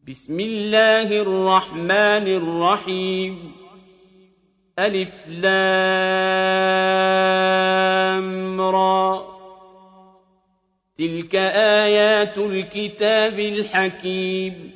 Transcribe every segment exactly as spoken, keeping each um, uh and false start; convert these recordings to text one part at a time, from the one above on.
بسم الله الرحمن الرحيم ألف لام را تلك آيات الكتاب الحكيم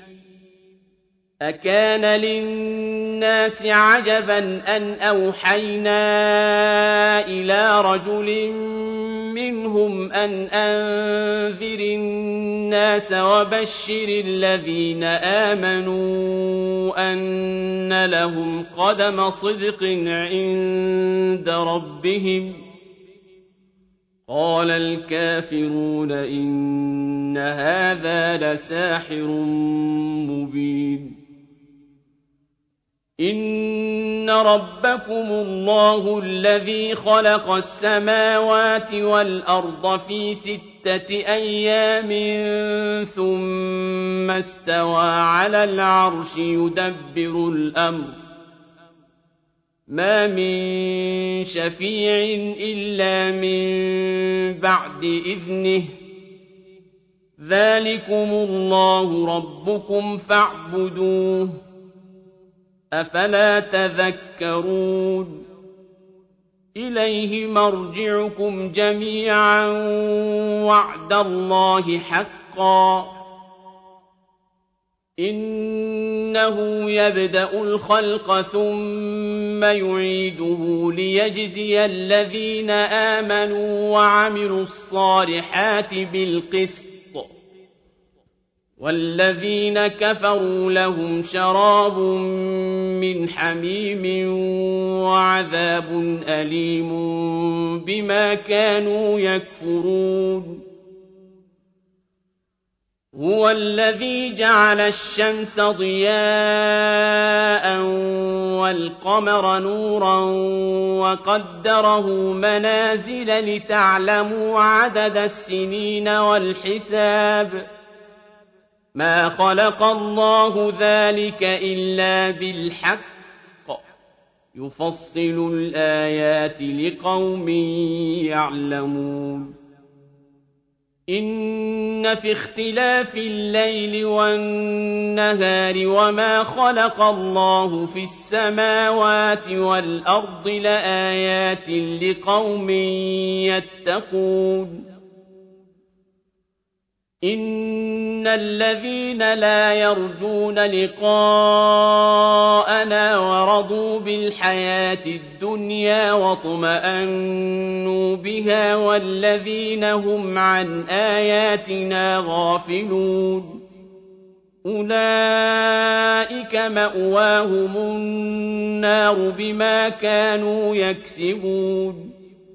أكان للناس عجبا أن أوحينا إلى رجل منهم أن أنذر الناس وبشر الذين آمنوا أن لهم قدم صدق عند ربهم قال الكافرون إن هذا لساحر مبين إن ربكم الله الذي خلق السماوات والأرض في ستة أيام ثم استوى على العرش يدبر الأمر ما من شفيع إلا من بعد إذنه ذلكم الله ربكم فاعبدوه أفلا تذكرون إليه مرجعكم جميعا وعد الله حقا إنه يبدأ الخلق ثم يعيده ليجزي الذين آمنوا وعملوا الصالحات بالقسط والذين كفروا لهم شراب من حميم وعذاب أليم بما كانوا يكفرون هو الذي جعل الشمس ضياء والقمر نورا وقدره منازل لتعلموا عدد السنين والحساب ما خلق الله ذلك إلا بالحق يفصل الآيات لقوم يعلمون إن في اختلاف الليل والنهار وما خلق الله في السماوات والأرض لآيات لقوم يتقون إن الذين لا يرجون لقاءنا ورضوا بالحياة الدنيا واطمأنوا بها والذين هم عن آياتنا غافلون أولئك مأواهم النار بما كانوا يكسبون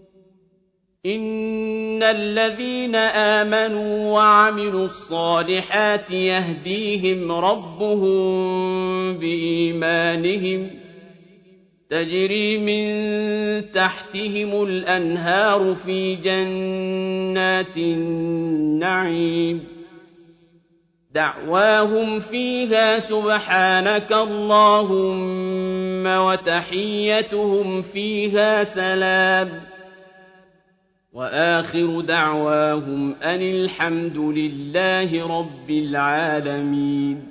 إن الذين آمنوا وعملوا الصالحات يهديهم ربهم بإيمانهم تجري من تحتهم الأنهار في جنات النعيم دعواهم فيها سبحانك اللهم وتحيتهم فيها سلام وآخر دعواهم أن الحمد لله رب العالمين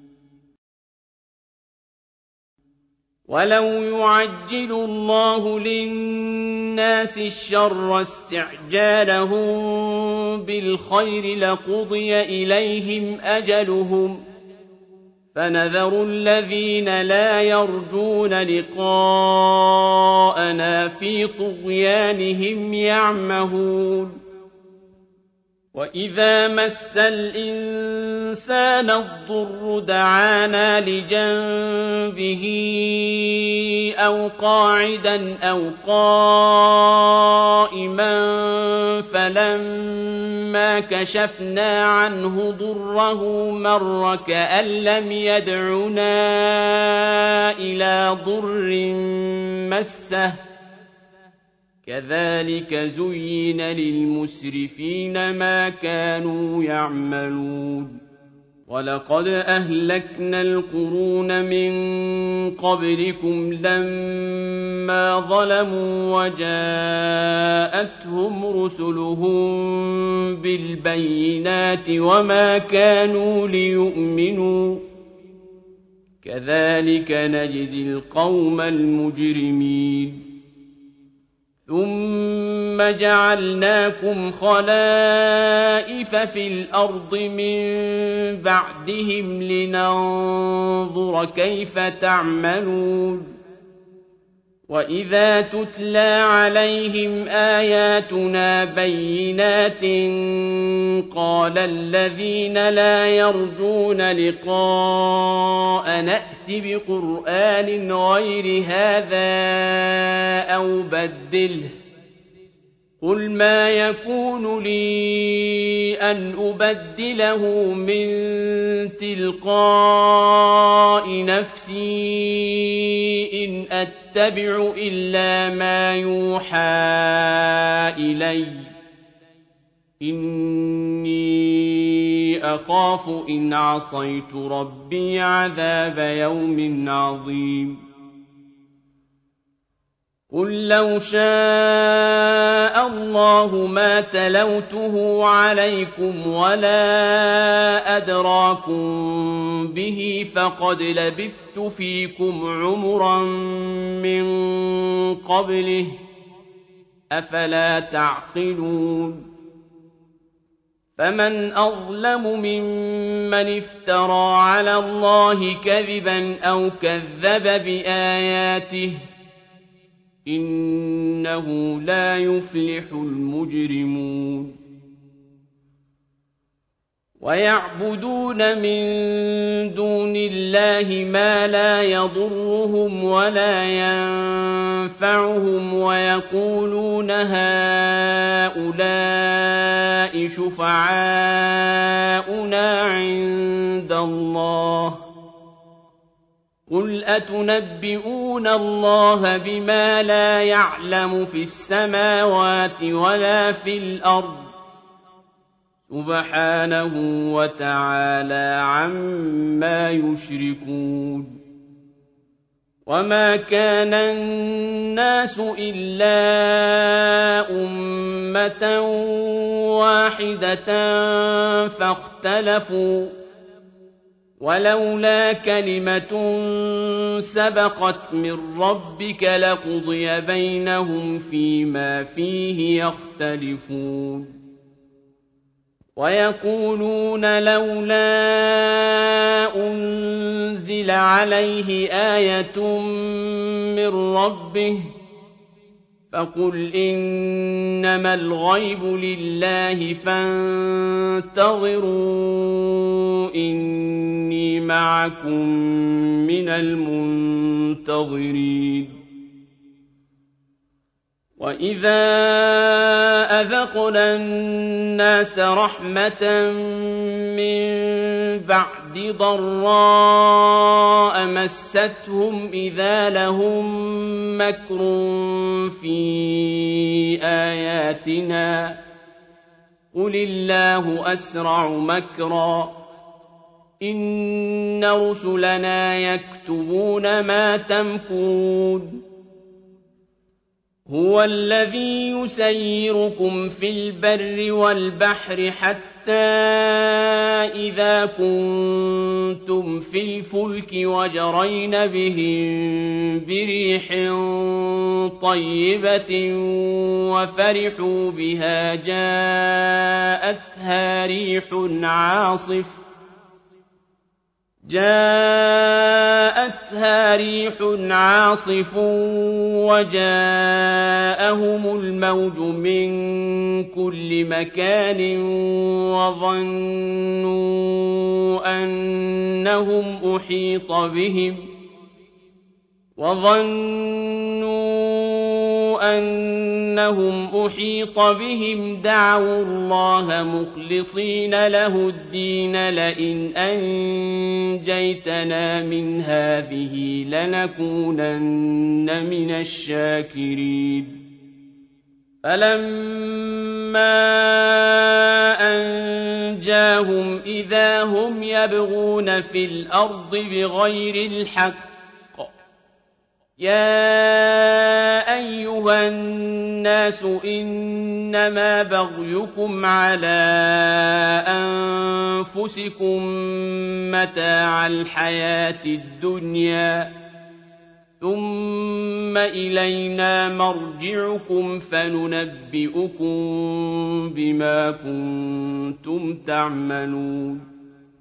ولو يعجل الله للناس الشر استعجالهم بالخير لقضي إليهم أجلهم فنذر الذين لا يرجون لقاءنا في طغيانهم يعمهون وإذا مس الإنسان الضر دعانا لجنبه أو قاعدا أو قائما فلما كشفنا عنه ضره مر كأن لم يدعنا إلى ضر مسه كذلك زين للمسرفين ما كانوا يعملون ولقد أهلكنا القرون من قبلكم لما ظلموا وجاءتهم رسلهم بالبينات وما كانوا ليؤمنوا كذلك نجزي القوم المجرمين ثم جعلناكم خلائف في الأرض من بعدهم لننظر كيف تعملون وإذا تتلى عليهم آياتنا بينات قال الذين لا يرجون لقاء نأت بقرآن غير هذا أو بدله قل ما يكون لي أن أبدله من تلقاء نفسي إن أتبع إلا ما يوحى إلي إني أخاف إن عصيت ربي عذاب يوم عظيم قل لو شاء الله ما تلوته عليكم ولا أدراكم به فقد لبثت فيكم عمرا من قبله أفلا تعقلون فمن أظلم ممن افترى على الله كذبا أو كذب بآياته إنه لا يفلح المجرمون ويعبدون من دون الله ما لا يضرهم ولا ينفعهم ويقولون هؤلاء شفعاؤنا عند الله قل أتنبئون الله بما لا يعلم في السماوات ولا في الأرض سبحانه وتعالى عما يشركون وما كان الناس إلا أمة واحدة فاختلفوا ولولا كلمة سبقت من ربك لقضي بينهم فيما فيه يختلفون ويقولون لولا أنزل عليه آية من ربه فقل إنما الغيب لله فانتظروا إني معكم من المنتظرين وإذا أذقنا الناس رحمة من بعد ضراء مستهم إذا لهم مكر في آياتنا قل الله أسرع مكرا إن رسلنا يكتبون ما تمكرون هو الذي يسيركم في البر والبحر حتى إذا كنتم في الفلك وجرين بهم بريح طيبة وفرحوا بها جاءتها ريح عاصف جاءتها ريح عاصف وجاءهم الموج من كل مكان وظنوا أنهم أحيط بهم وظنوا أنهم أحيط بهم دعوا الله مخلصين له الدين لئن أنجيتنا من هذه لنكونن من الشاكرين فلما أنجاهم إذا هم يبغون في الأرض بغير الحق يَا أَيُّهَا النَّاسُ إِنَّمَا بَغْيُكُمْ عَلَىٰ أَنفُسِكُم مَّتَاعَ الْحَيَاةِ الدُّنْيَا ۖ ثُمَّ إِلَيْنَا مَرْجِعُكُمْ فَنُنَبِّئُكُم بِمَا كُنتُمْ تَعْمَلُونَ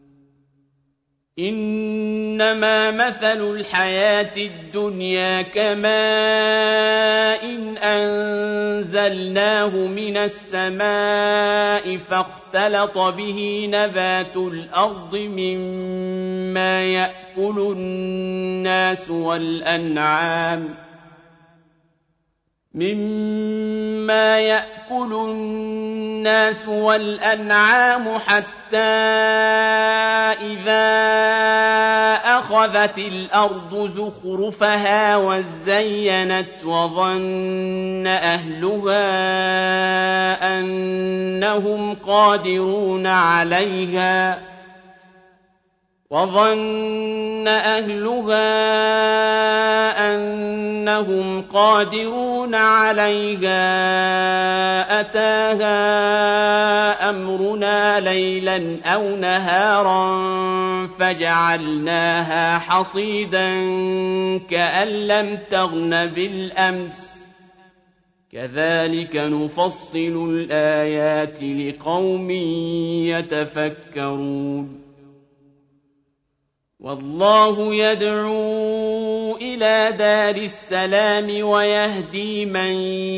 إِنَّمَا مَثَلُ الْحَيَاةِ الدُّنْيَا كَمَاءٍ أَنزَلْنَاهُ مِنَ السَّمَاءِ فَاخْتَلَطَ بِهِ نَبَاتُ الْأَرْضِ مِمَّا يَأْكُلُ النَّاسُ وَالْأَنْعَامُ مِمَّا يَأْكُلُ النَّاسُ وَالْأَنْعَامُ حَتَّىٰ إِذَا أَخَذَتِ الْأَرْضُ زُخْرُفَهَا وَازَّيَّنَتْ وَظَنَّ أَهْلُهَا أَنَّهُمْ قَادِرُونَ عَلَيْهَا وَظَنَّ أَهْلُهَا أَنَّهُمْ قَادِرُونَ عَلَيْهَا أَتَاهَا أَمْرُنَا لَيْلًا أَوْ نَهَارًا فَجَعَلْنَاهَا حَصِيدًا كَأَن لَّمْ تَغْنَ بِالْأَمْسِ ۚ كَذَٰلِكَ نُفَصِّلُ الْآيَاتِ لِقَوْمٍ يَتَفَكَّرُونَ وَاللَّهُ يَدْعُو إِلَىٰ دَارِ السَّلَامِ وَيَهْدِي مَن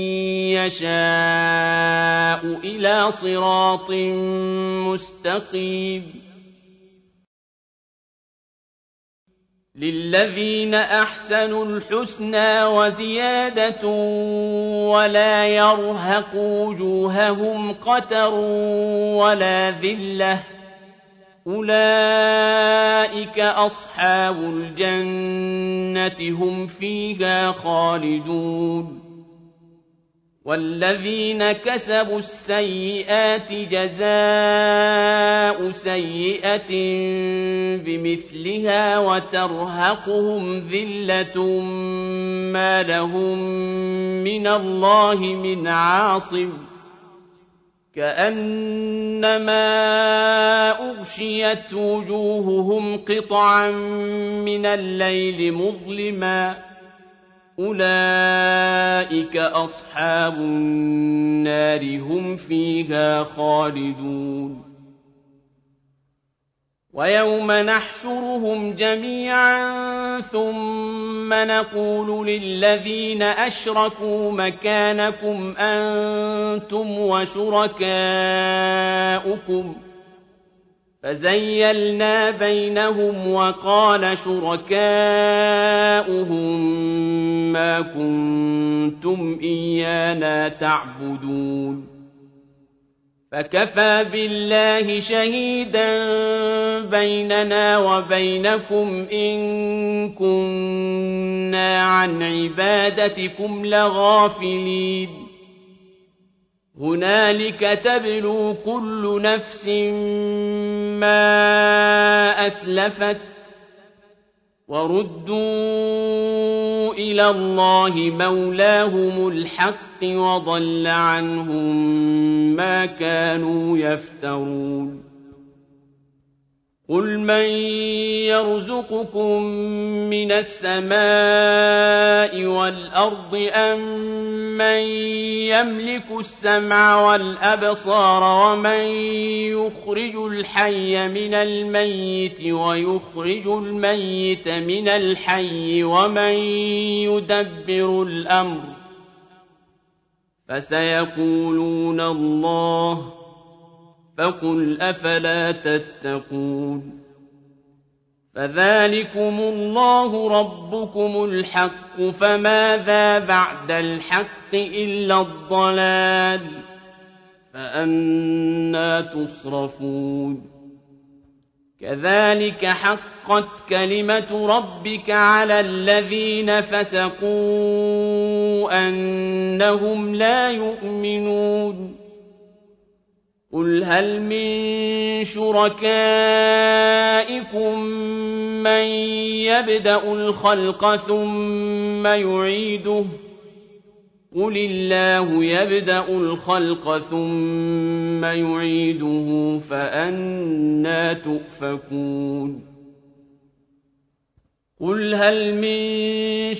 يَشَاءُ إِلَىٰ صِرَاطٍ مُّسْتَقِيمٍ لِلَّذِينَ أَحْسَنُوا الْحُسْنَىٰ وَزِيَادَةٌ وَلَا يَرْهَقُ وُجُوهَهُمْ قَتَرٌ وَلَا ذِلَّةٌ ۚ أُولَٰئِكَ أَصْحَابُ الْجَنَّةِ هُمْ فِيهَا خَالِدُونَ وَالَّذِينَ كَسَبُوا السَّيِّئَاتِ جَزَاءُ سَيِّئَةٍ بِمِثْلِهَا وَتَرْهَقُهُمْ ذِلَّةٌ مَّا لَهُم مِّنَ اللَّهِ مِنْ عَاصِمٍ كَأَنَّمَا أُغْشِيَتْ وُجُوهُهُمْ قِطَعًا مِّنَ اللَّيْلِ مُظْلِمًا ۚ أُولَٰئِكَ أَصْحَابُ النَّارِ هُمْ فِيهَا خَالِدُونَ وَيَوْمَ نَحْشُرُهُمْ جَمِيعًا ثُمَّ نَقُولُ لِلَّذِينَ أَشْرَكُوا مَكَانَكُمْ أَنتُمْ وَشُرَكَاؤُكُمْ ۚ فَزَيَّلْنَا بَيْنَهُمْ وَقَالَ شُرَكَاؤُهُم مَّا كُنتُمْ إِيَّانَا تَعْبُدُونَ فَكَفَىٰ بِاللَّهِ شَهِيدًا بَيْنَنَا وَبَيْنَكُمْ إِن كُنَّا عَنْ عِبَادَتِكُمْ لَغَافِلِينَ هُنَالِكَ تَبْلُو كُلُّ نَفْسٍ مَّا أَسْلَفَتْ وَرُدُّوا إِلَى اللَّهِ مَوْلَاهُمُ الْحَقِّ وَضَلَّ عَنْهُم مَّا كَانُوا يَفْتَرُونَ قُلْ مَن يَرْزُقُكُم مِّنَ السَّمَاءِ وَالْأَرْضِ أَمَّن يَمْلِكُ السَّمْعَ وَالْأَبْصَارَ وَمَن يُخْرِجُ الْحَيَّ مِنَ الْمَيِّتِ وَيُخْرِجُ الْمَيِّتَ مِنَ الْحَيِّ وَمَن يُدَبِّرُ الْأَمْرَ ۚ فَسَيَقُولُونَ اللَّهُ ۚ فَقُلْ أَفَلَا تَتَّقُونَ فَذَٰلِكُمُ اللَّهُ رَبُّكُمُ الْحَقُّ فَمَاذَا بَعْدَ الْحَقِّ إِلَّا الضَّلَالُ ۖ فَأَنَّىٰ تُصْرَفُونَ كَذَٰلِكَ حَقَّتْ كَلِمَةُ رَبِّكَ عَلَى الَّذِينَ فَسَقُوا أَنَّهُمْ لَا يُؤْمِنُونَ قل هل من شركائكم من يبدأ الخلق ثم يعيده قل الله يبدأ الخلق ثم يعيده فأنى تؤفكون قل هل من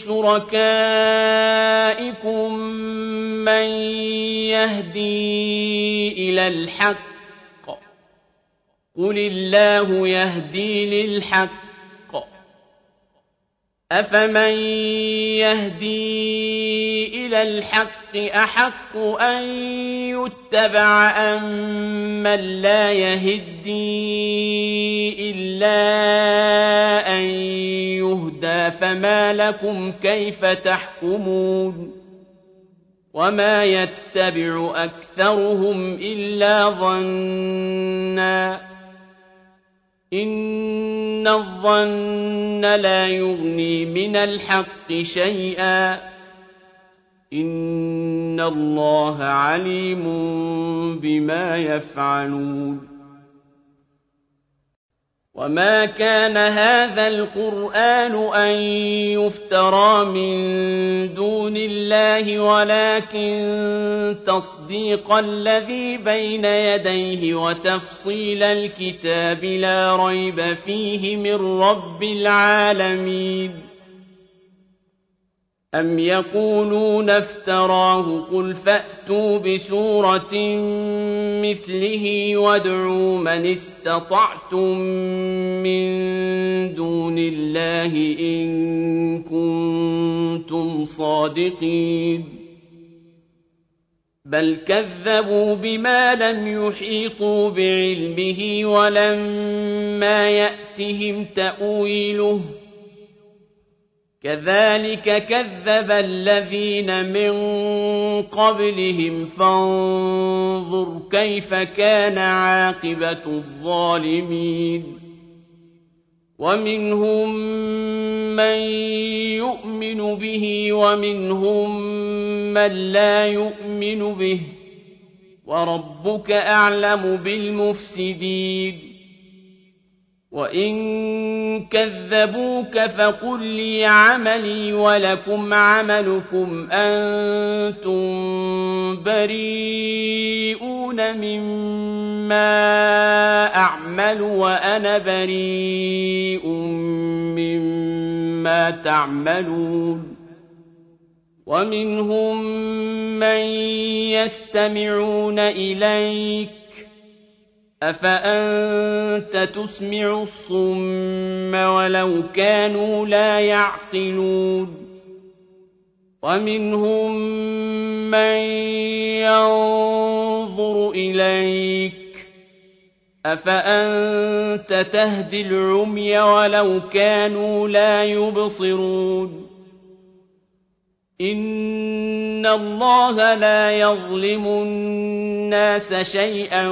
شركائكم من يهدي إلى الحق قل الله يهدي للحق أفمن يهدي إلى الحق أحق أن يتبع أم من لا يهدي إلا أن يهدى فما لكم كيف تحكمون وما يتبع أكثرهم إلا ظنا إن الظن لا يغني من الحق شيئا إن الله عليم بما يفعلون وما كان هذا القرآن أن يفترى من دون الله ولكن تصديق الذي بين يديه وتفصيل الكتاب لا ريب فيه من رب العالمين أم يقولون افتراه قل فأتوا بسورة مثله وادعوا من استطعتم من دون الله إن كنتم صادقين بل كذبوا بما لم يحيطوا بعلمه ولما يأتهم تأويله كذلك كذب الذين من قبلهم فانظر كيف كان عاقبة الظالمين ومنهم من يؤمن به ومنهم من لا يؤمن به وربك أعلم بالمفسدين وإن كذبوك فقل لي عملي ولكم عملكم أنتم بريئون مما أعمل وأنا بريء مما تعملون ومنهم من يستمعون إليك أفأنت تسمع الصم ولو كانوا لا يعقلون ومنهم من ينظر إليك أفأنت تهدي العمي ولو كانوا لا يبصرون إن الله لا يظلم الناس شيئا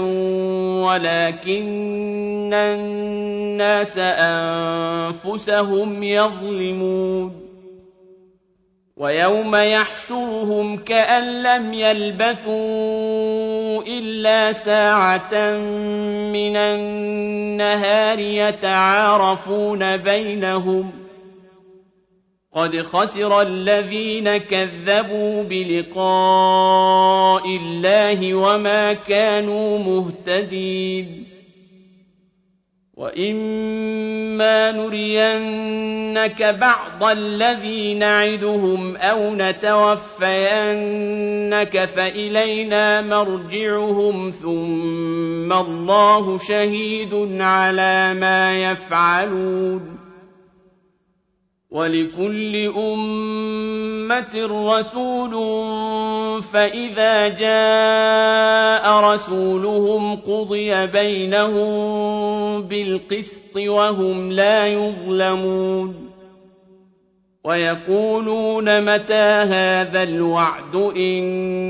ولكن الناس أنفسهم يظلمون ويوم يحشرهم كأن لم يلبثوا إلا ساعة من النهار يتعارفون بينهم قد خسر الذين كذبوا بلقاء الله وما كانوا مهتدين وإما نرينك بعض الذي نعدهم أو نتوفينك فإلينا مرجعهم ثم الله شهيد على ما يفعلون ولكل أمة رسول فإذا جاء رسولهم قضي بينهم بالقسط وهم لا يظلمون ويقولون متى هذا الوعد إن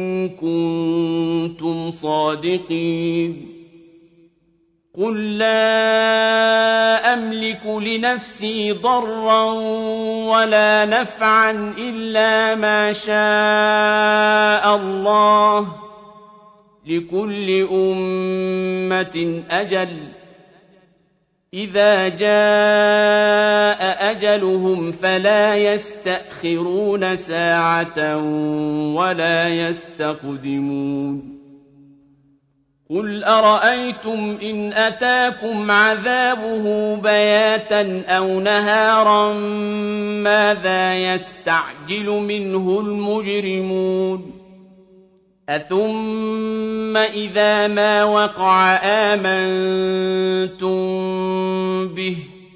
كنتم صادقين قل لا أملك لنفسي ضرا ولا نفعا إلا ما شاء الله لكل أمة أجل إذا جاء أجلهم فلا يستأخرون ساعة ولا يستقدمون قل أرأيتم إن أتاكم عذابه بياتا أو نهارا ماذا يستعجل منه المجرمون أثم إذا ما وقع آمنتم به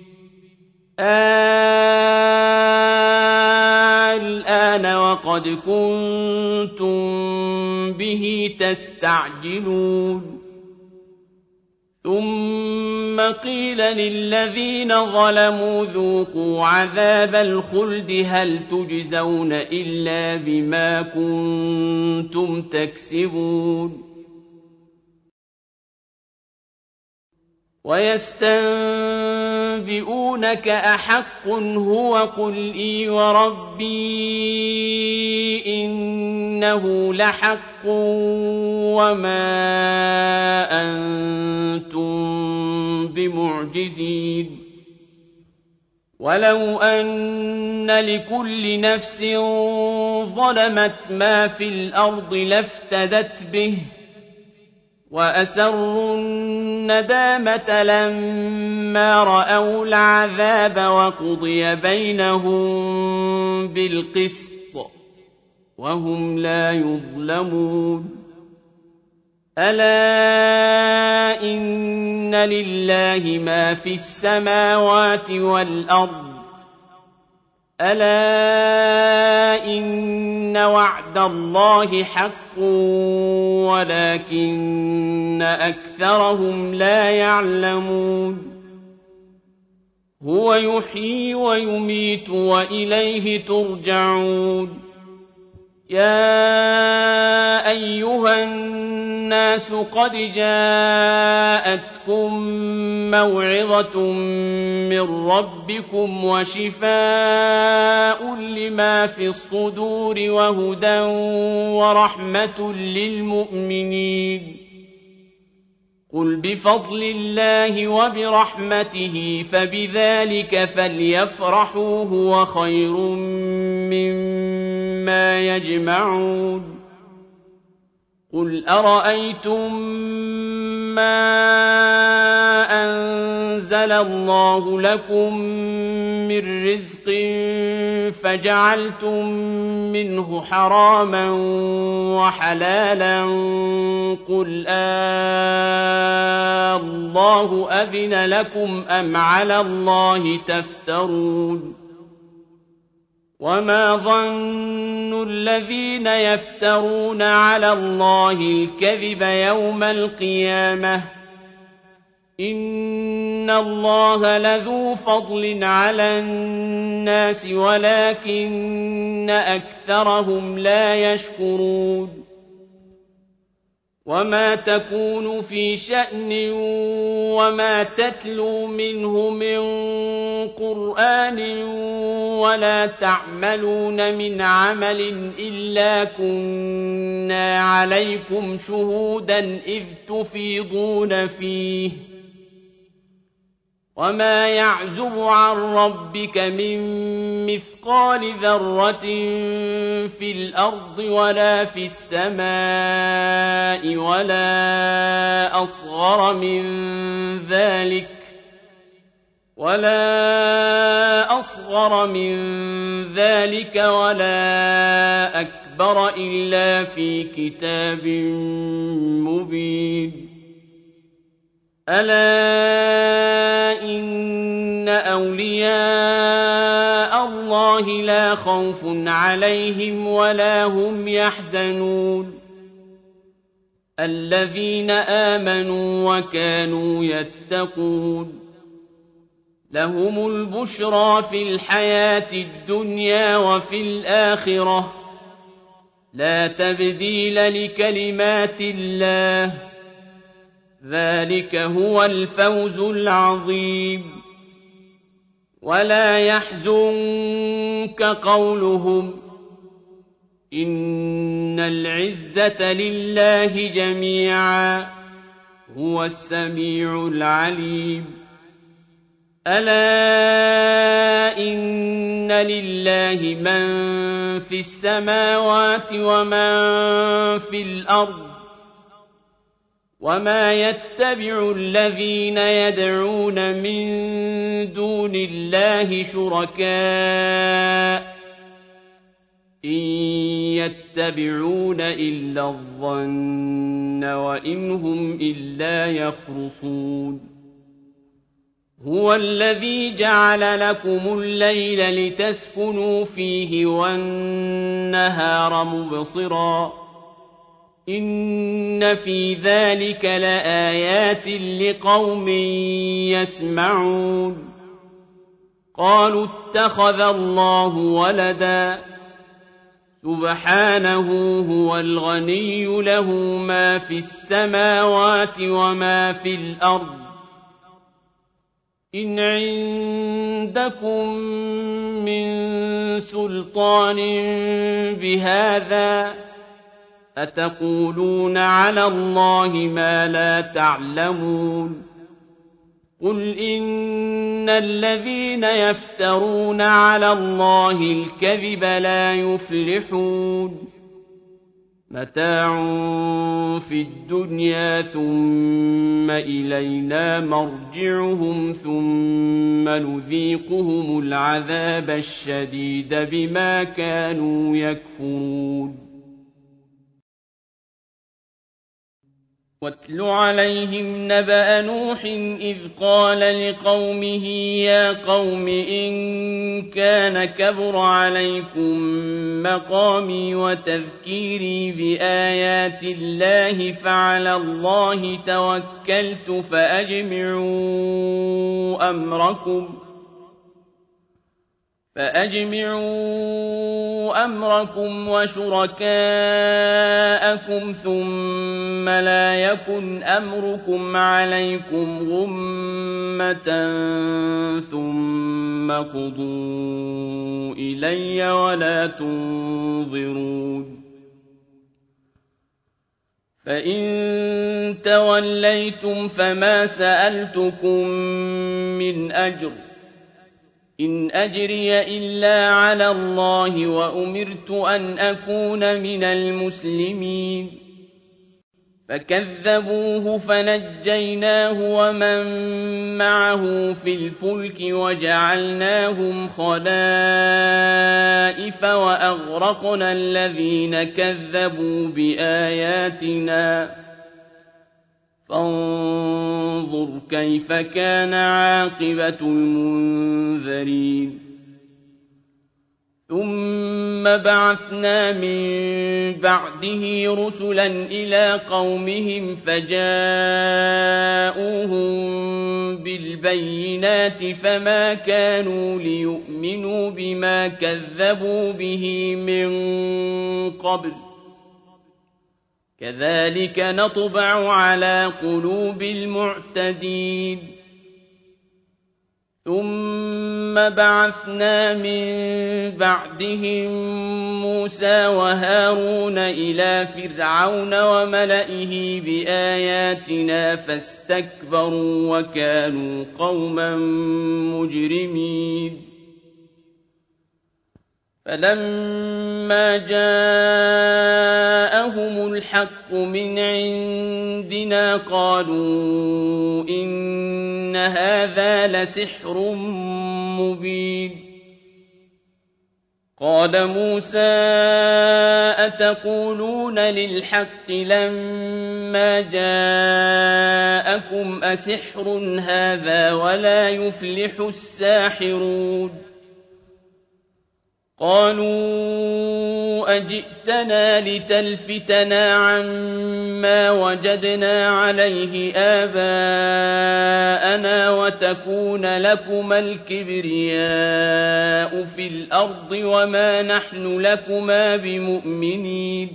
الآن وقد كنتم به تستعجلون ثم قيل للذين ظلموا ذوقوا عذاب الخلد هل تجزون إلا بما كنتم تكسبون ويستنبئونك أحق هو قل إي وربي إنه لحق وما أنتم بمعجزين ولو أن لكل نفس ظلمت ما في الأرض لافتدت به وأسروا الندامة لما رأوا العذاب وقضي بينهم بالقسط وهم لا يظلمون ألا إن لله ما في السماوات والأرض ألا إن وعد الله حق ولكن أكثرهم لا يعلمون هو يحيي ويميت وإليه ترجعون يا أيها الناس قد جاءتكم موعظة من ربكم وشفاء لما في الصدور وهدى ورحمة للمؤمنين قل بفضل الله وبرحمته فبذلك فليفرحوا هو خير مما يجمعون قل أرأيتم ما أنزل الله لكم من رزق فجعلتم منه حراما وحلالا قل آه الله أذن لكم أم على الله تفترون وما ظن الذين يفترون على الله الكذب يوم القيامة إن الله لذو فضل على الناس ولكن أكثرهم لا يشكرون وما تكون في شأن وما تتلو منه من قرآن ولا تعملون من عمل إلا كنا عليكم شهودا إذ تفيضون فيه وما يعزب عن ربك من مثقال ذرة في الأرض ولا في السماء ولا أصغر من ذلك ولا أصغر من ذلك ولا أكبر إلا في كتاب مبين ألا إن أولياء الله لا خوف عليهم ولا هم يحزنون الذين آمنوا وكانوا يتقون لهم البشرى في الحياة الدنيا وفي الآخرة لا تبديل لكلمات الله ذلك هو الفوز العظيم ولا يحزنك قولهم إن العزة لله جميعا هو السميع العليم ألا إن لله من في السماوات ومن في الأرض وما يتبع الذين يدعون من دون الله شركاء إن يتبعون إلا الظن وإن هم إلا يخرصون هو الذي جعل لكم الليل لتسكنوا فيه والنهار مبصرا إن في ذلك لآيات لقوم يسمعون قالوا اتخذ الله ولدا سبحانه هو الغني له ما في السماوات وما في الأرض إن عندكم من سلطان بهذا أتقولون على الله ما لا تعلمون قل إن الذين يفترون على الله الكذب لا يفلحون متاع في الدنيا ثم إلينا مرجعهم ثم نذيقهم العذاب الشديد بما كانوا يكفرون واتل عليهم نبأ نوح إذ قال لقومه يا قوم إن كان كبر عليكم مقامي وتذكيري بآيات الله فعلى الله توكلت فأجمعوا أمركم فأجمعوا أمركم وشركاءكم ثم لا يكن أمركم عليكم غمة ثم قضوا إلي ولا تنظرون فإن توليتم فما سألتكم من أجر إن أجري إلا على الله وأمرت أن أكون من المسلمين فكذبوه فنجيناه ومن معه في الفلك وجعلناهم خلائف وأغرقنا الذين كذبوا بآياتنا فانظر كيف كان عاقبة المنذرين ثم بعثنا من بعده رسلا إلى قومهم فجاءوهم بالبينات فما كانوا ليؤمنوا بما كذبوا به من قبل كذلك نطبع على قلوب المعتدين ثم بعثنا من بعدهم موسى وهارون إلى فرعون وملئه بآياتنا فاستكبروا وكانوا قوما مجرمين فلما جاءهم الحق من عندنا قالوا إن هذا لسحر مبين قال موسى أتقولون للحق لما جاءكم أسحر هذا ولا يفلح الساحرون قالوا أجئتنا لتلفتنا عما وجدنا عليه آباءنا وتكون لكما الكبرياء في الأرض وما نحن لكما بمؤمنين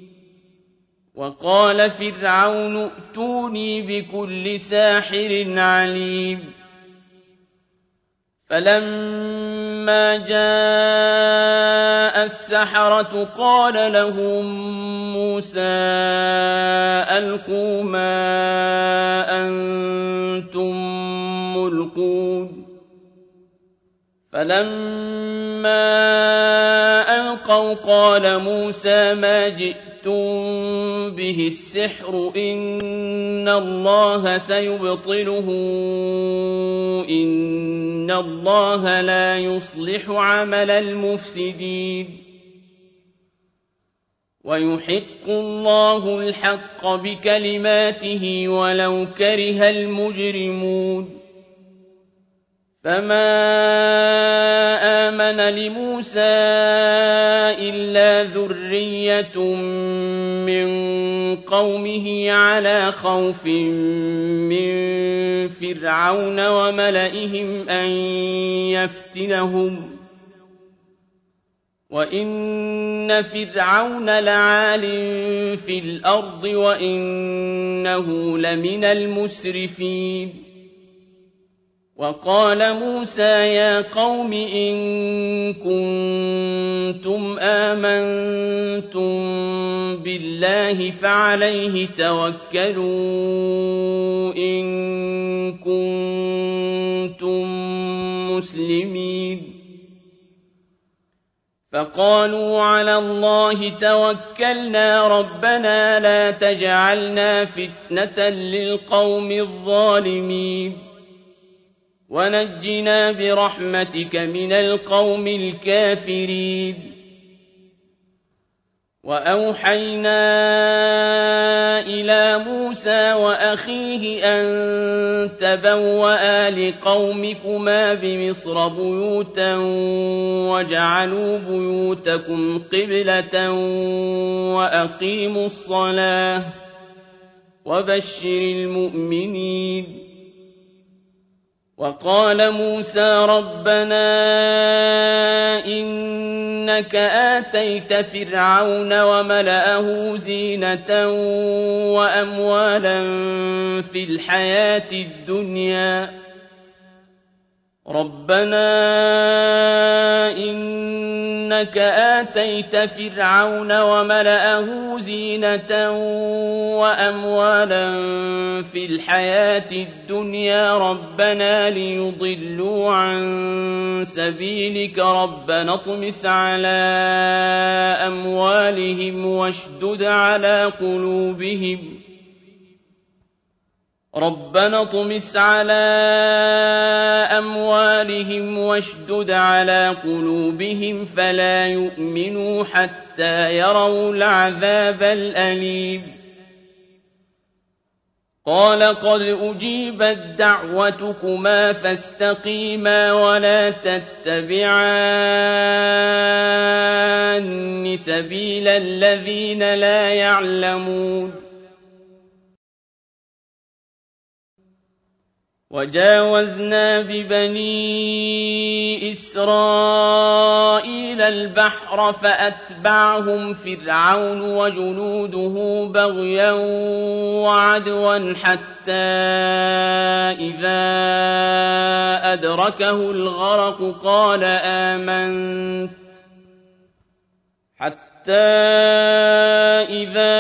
وقال فرعون ائتوني بكل ساحر عليم فلما جاء السحر السحرة قال لهم موسى ألقوا ما أنتم ملقون فلما ألقوا قال موسى ما جئتم به السحر إن الله سيبطله إن الله لا يصلح عمل المفسدين ويحق الله الحق بكلماته ولو كره المجرمون فما آمن لموسى إلا ذرية من قومه على خوف من فرعون وملئهم أن يفتنهم وإن فرعون لعال في الأرض وإنه لمن المسرفين وقال موسى يا قوم إن كنتم آمنتم بالله فعليه توكلوا إن كنتم مسلمين فقالوا على الله توكلنا ربنا لا تجعلنا فتنة للقوم الظالمين ونجنا برحمتك من القوم الكافرين وأوحينا إلى موسى وأخيه أن تبوأ لقومكما بمصر بيوتا وجعلوا بيوتكم قبلة وأقيموا الصلاة وبشر المؤمنين وقال موسى ربنا إنك آتيت فرعون وملأه زينة وأموالا في الحياة الدنيا ربنا إنك آتيت فرعون وملأه زينة وأموالا في الحياة الدنيا ربنا ليضلوا عن سبيلك ربنا اطمس على أموالهم واشدد على قلوبهم ربنا اطمس على أموالهم واشدد على قلوبهم فلا يؤمنوا حتى يروا العذاب الأليم قال قد أجيبت دعوتكما فاستقيما ولا تتبعان سبيل الذين لا يعلمون وجاوزنا ببني إسرائيل البحر فأتبعهم فرعون وجنوده بغيا وعدوا حتى إذا أدركه الغرق قال آمنت حتى إذا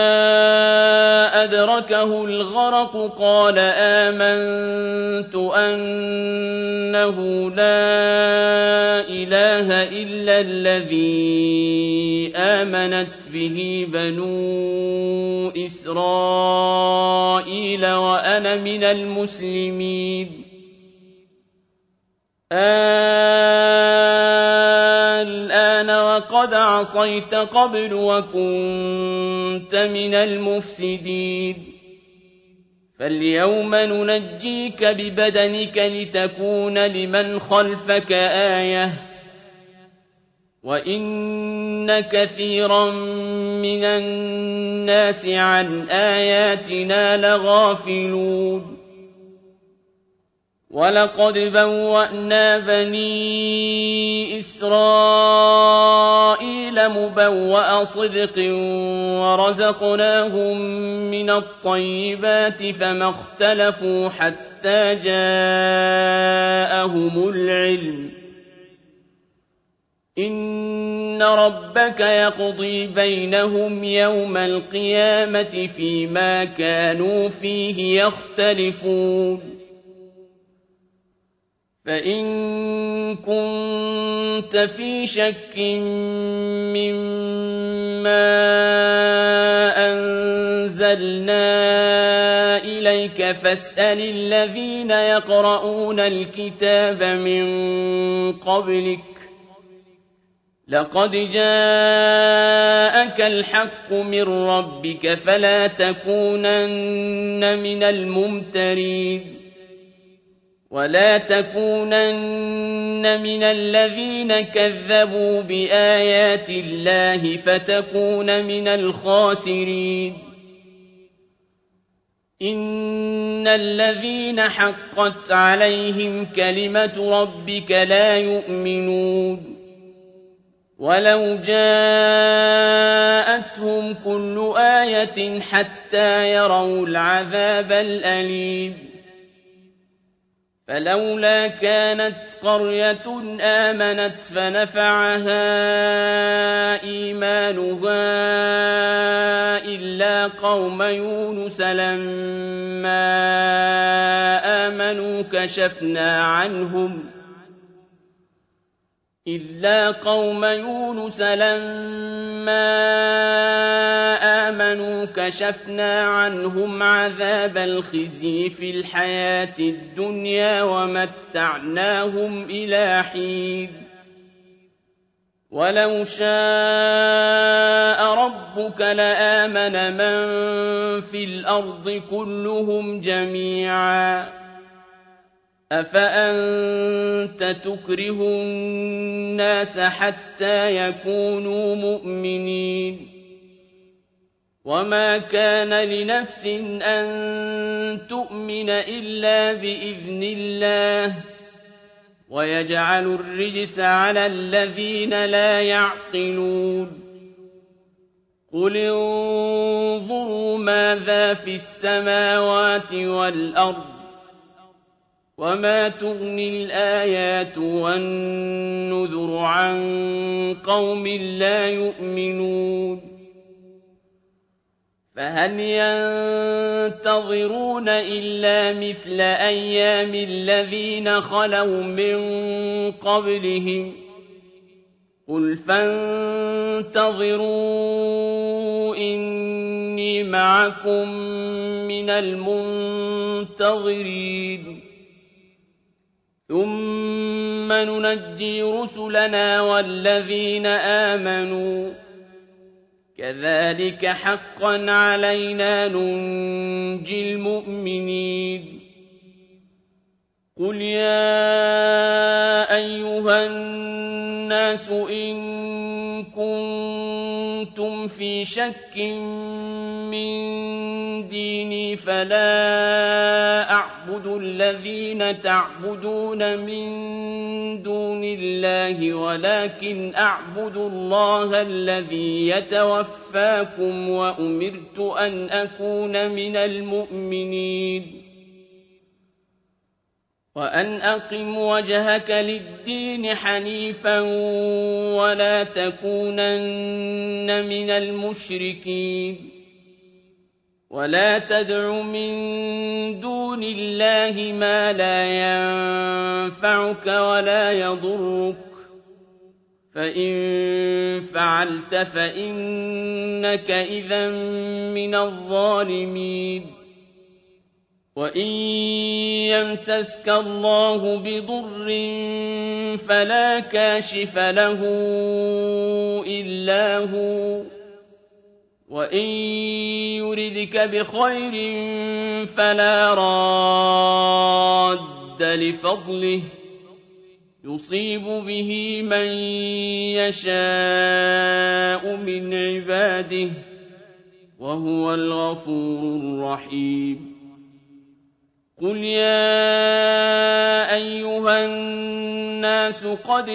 أدركه الغرق قال آمنت أنه لا إله إلا الذي آمنت به بنو إسرائيل وأنا من المسلمين الآن وقد عصيت قبل وكنت من المفسدين فاليوم ننجيك ببدنك لتكون لمن خلفك آية وإن كثيرا من الناس عن آياتنا لغافلون ولقد بوأنا بني إسرائيل مبوأ صدق ورزقناهم من الطيبات فما اختلفوا حتى جاءهم العلم إن إن ربك يقضي بينهم يوم القيامة فيما كانوا فيه يختلفون فإن كنت في شك مما أنزلنا إليك فاسأل الذين يقرؤون الكتاب من قبلك لقد جاءك الحق من ربك فلا تكونن من الممترين ولا تكونن من الذين كذبوا بآيات الله فتكون من الخاسرين إن الذين حقت عليهم كلمة ربك لا يؤمنون ولو جاءتهم كل آية حتى يروا العذاب الأليم فلولا كانت قرية آمنت فنفعها إيمانها إلا قوم يونس لما آمنوا كشفنا عنهم إلا قوم يونس لما آمنوا كشفنا عنهم عذاب الخزي في الحياة الدنيا ومتعناهم إلى حين ولو شاء ربك لآمن من في الأرض كلهم جميعا أفأنت تكره الناس حتى يكونوا مؤمنين وما كان لنفس أن تؤمن إلا بإذن الله ويجعل الرجس على الذين لا يعقلون قل انظروا ماذا في السماوات والأرض وما تغني الآيات والنذر عن قوم لا يؤمنون فهل ينتظرون إلا مثل أيام الذين خلوا من قبلهم قل فانتظروا إني معكم من المنتظرين ثم ننجي رسلنا والذين آمنوا كذلك حقا علينا ننجي المؤمنين قل يا أيها الناس إن كنتم في شك من ديني فلا أعبد الذين تعبدون من دون الله ولكن أعبد الله الذي يتوفاكم وأمرت أن أكون من المؤمنين وأن أقم وجهك للدين حنيفا ولا تكونن من المشركين ولا تدع من دون الله ما لا ينفعك ولا يضرك فإن فعلت فإنك إذا من الظالمين وإن يمسسك الله بضر فلا كاشف له إلا هو وإن يردك بخير فلا راد لفضله يصيب به من يشاء من عباده وهو الغفور الرحيم قل يا أيها الناس قد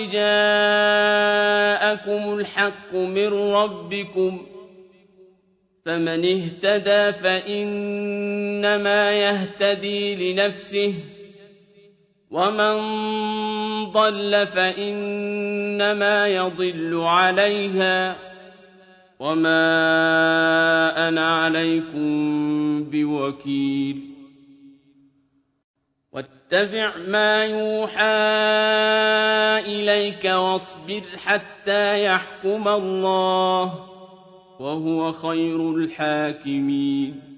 جاءكم الحق من ربكم فمن اهتدى فإنما يهتدي لنفسه ومن ضل فإنما يضل عليها وما أنا عليكم بوكيل واتبع ما يوحى إليك واصبر حتى يحكم الله وهو خير الحاكمين